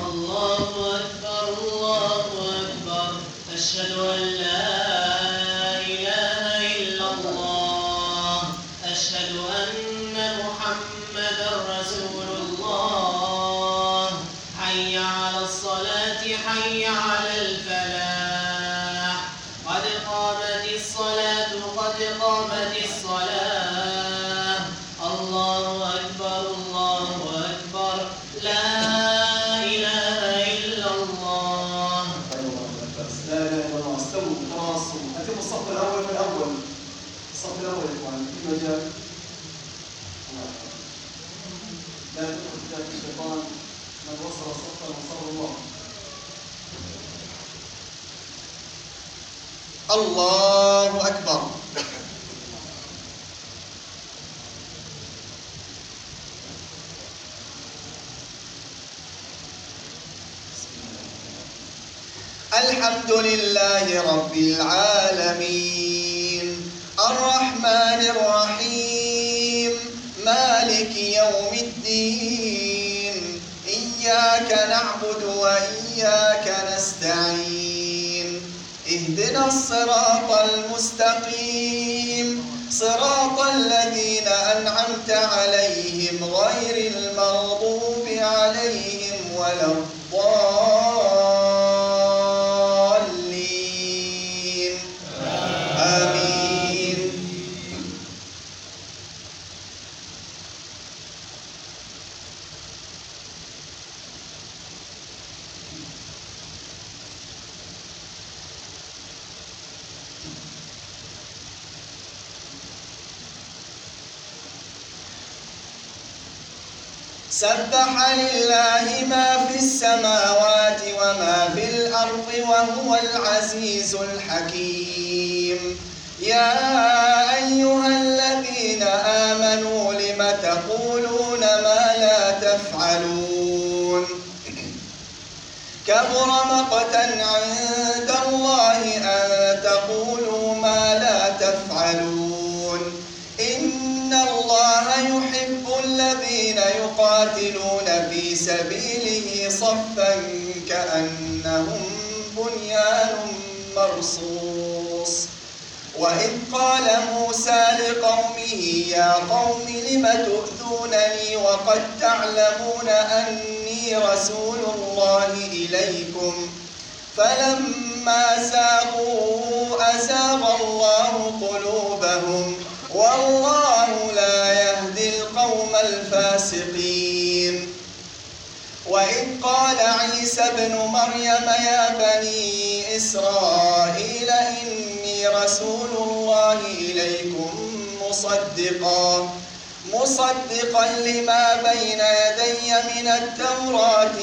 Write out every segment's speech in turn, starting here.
الله أكبر الله أكبر أشهد أن لا إله إلا الله أشهد أن محمدا رسول الله حي على الصلاة حي على الفلاح قد قامت الصلاة قد قامت الصلاة الله أكبر الله أكبر لا الصف الأول يا إخوان في مجال لا تدخل ذات الشيطان من وصل صفا وصل الله. الله أكبر. الحمد لله رب العالمين الرحمن الرحيم مالك يوم الدين إياك نعبد وإياك نستعين اهدنا الصراط المستقيم صراط الذين أنعمت عليهم غير المغضوب عليهم ولا الضالين آمين. سبح لله ما في السماوات وما في الأرض وهو العزيز الحكيم. يا أيها الذين آمنوا لم تقولون ما لا تفعلون كبر مقتا عند الله أن تقولوا ما لا تفعلون إن الله يحب الذين يقاتلون في سبيله صفا كأنهم بنيان مرصوص. وإذ قال موسى لقومه يا قوم لم تؤذونني وقد تعلمون أني رسول الله إليكم فلما زاغوا أزاغ الله قلوبهم والله لا يهدي القوم الفاسقين. وإذ قال عيسى ابن مريم يا بني إسرائيل إني رسول الله إليكم مصدقا لما بين يدي من التوراة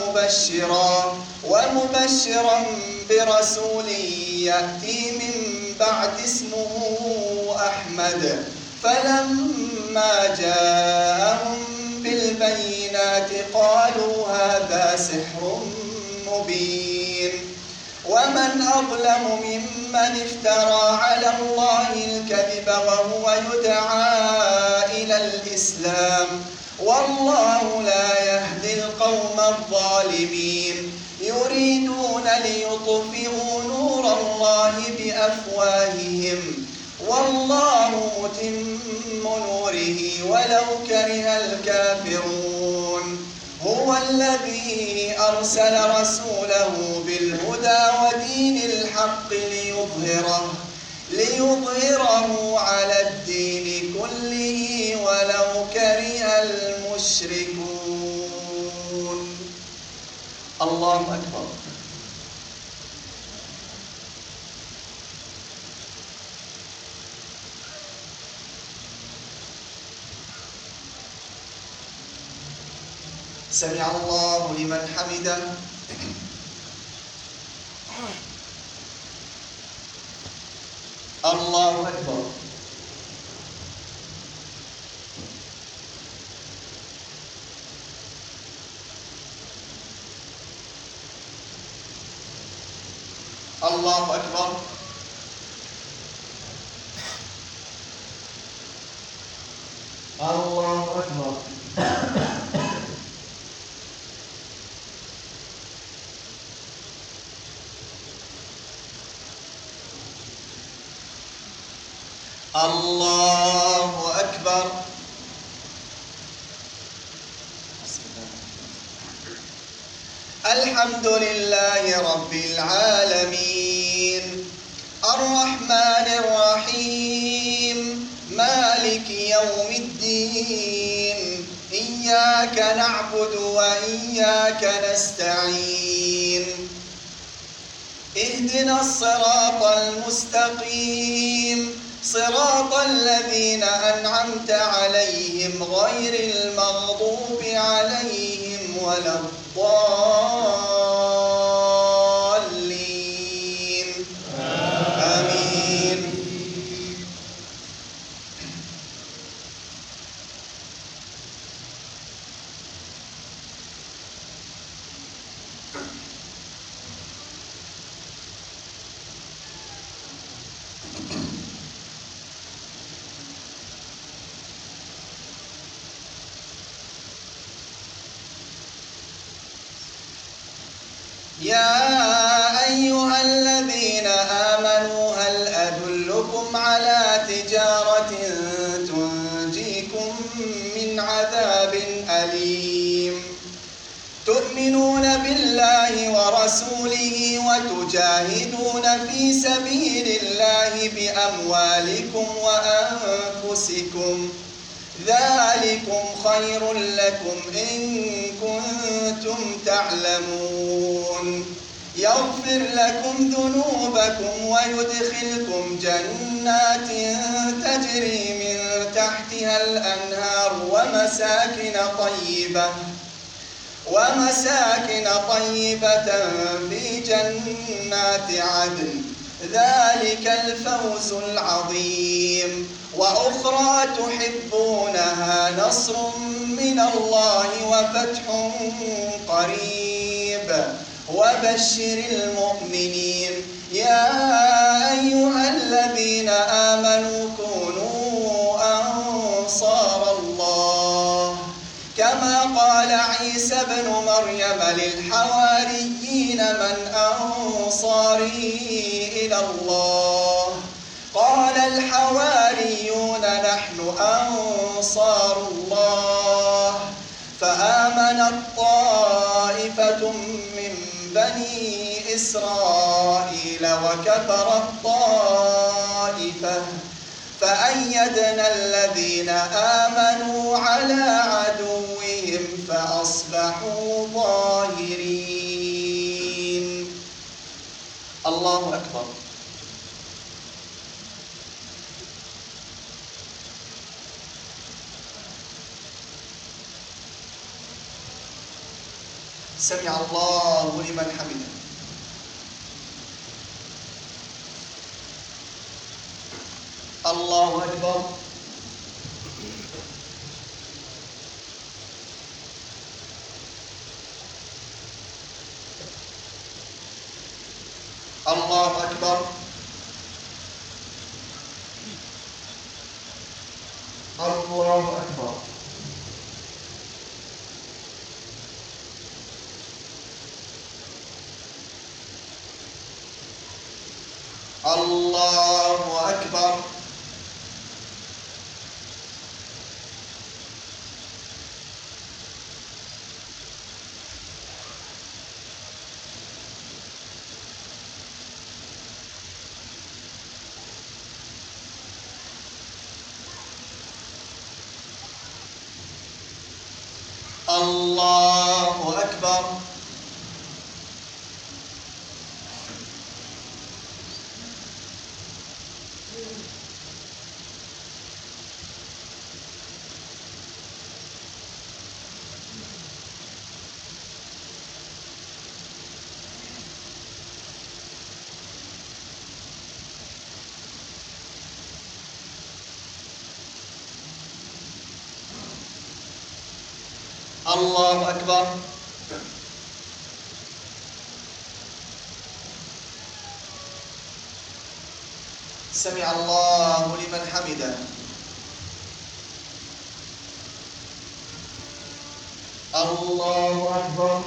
ومبشرا برسول يأتي من بعد اسمه أحمد. فلما جاءهم بالبينات قالوا هذا سحر مبين. ومن أظلم ممن افترى على الله الكذب وهو يدعى إلى الإسلام والله لا يهدي القوم الظالمين. يريدون ليطفئوا نور الله بأفواههم والله متم نوره ولو كره الكافرون. هو الذي أرسل رسوله بالهدى ودين الحق ليظهره على الدين كله ولو كره المشركون. الله أكبر. سمع الله لمن حمده. الله أكبر. الله أكبر. الله أكبر. الله أكبر. الحمد لله رب العالمين الرحمن الرحيم مالك يوم الدين إياك نعبد وإياك نستعين اهدنا الصراط المستقيم صراط الذين أنعمت عليهم غير المغضوب عليهم ولا الضالين آمين. يا أيها الذين آمنوا هل أدلكم على تجارة تنجيكم من عذاب أليم تؤمنون بالله ورسوله وتجاهدون في سبيل الله بأموالكم وأنفسكم ذلكم خير لكم إن كنتم تعلمون يغفر لكم ذنوبكم ويدخلكم جنات تجري من تحتها الأنهار ومساكن طيبة في جنات عدن ذلك الفوز العظيم وأخرى تحبونها نصر من الله وفتح قريب وبشر المؤمنين يا أيها الذين آمنوا كونوا أنصار الله كما قال عيسى ابن مريم للحواريين من أنصاري إلى الله قال الحواريون نحن أنصار الله فآمنت طائفة من بني إسرائيل وكفرت طائفة فأيدنا الذين آمنوا على عدوهم فأصبحوا ظاهرين. الله أكبر. سمع الله لمن حمده. الله أكبر. الله أكبر. الله أكبر. الله أكبر. الله أكبر. الله أكبر. سمع الله لمن حمده. الله أكبر.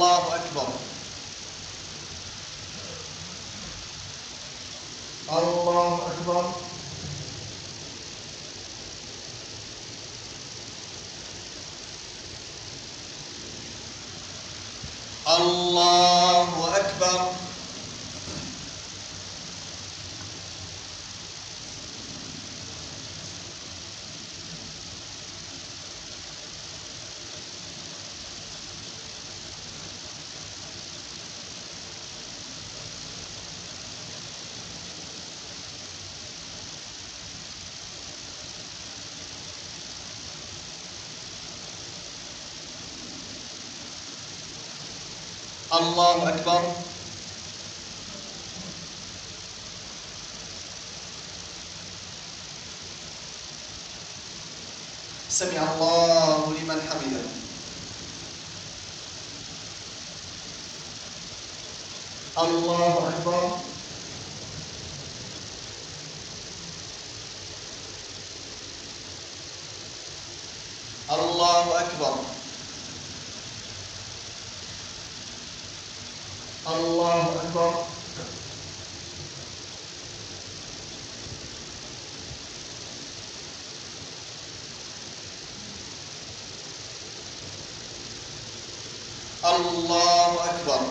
الله أكبر. الله أكبر. الله أكبر. الله أكبر. سمع الله لمن حمده. الله أكبر. الله أكبر. الله أكبر. الله أكبر.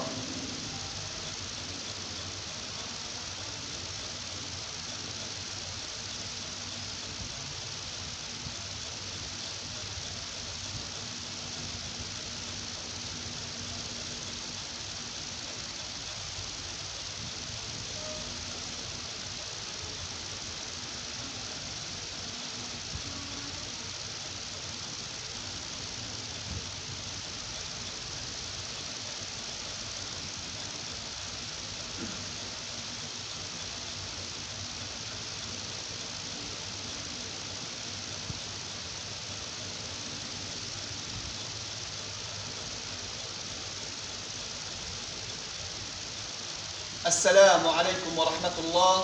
السلام عليكم ورحمة الله.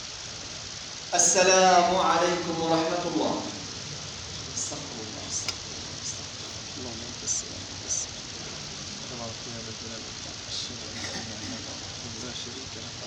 السلام عليكم ورحمة الله. استغفر الله استغفر الله استغفر الله. اللهم انت السلام وانت السلام تبارك يا ذا الجلال والاكرام. اشهد ان لا اله الا الله وحده لا شريك له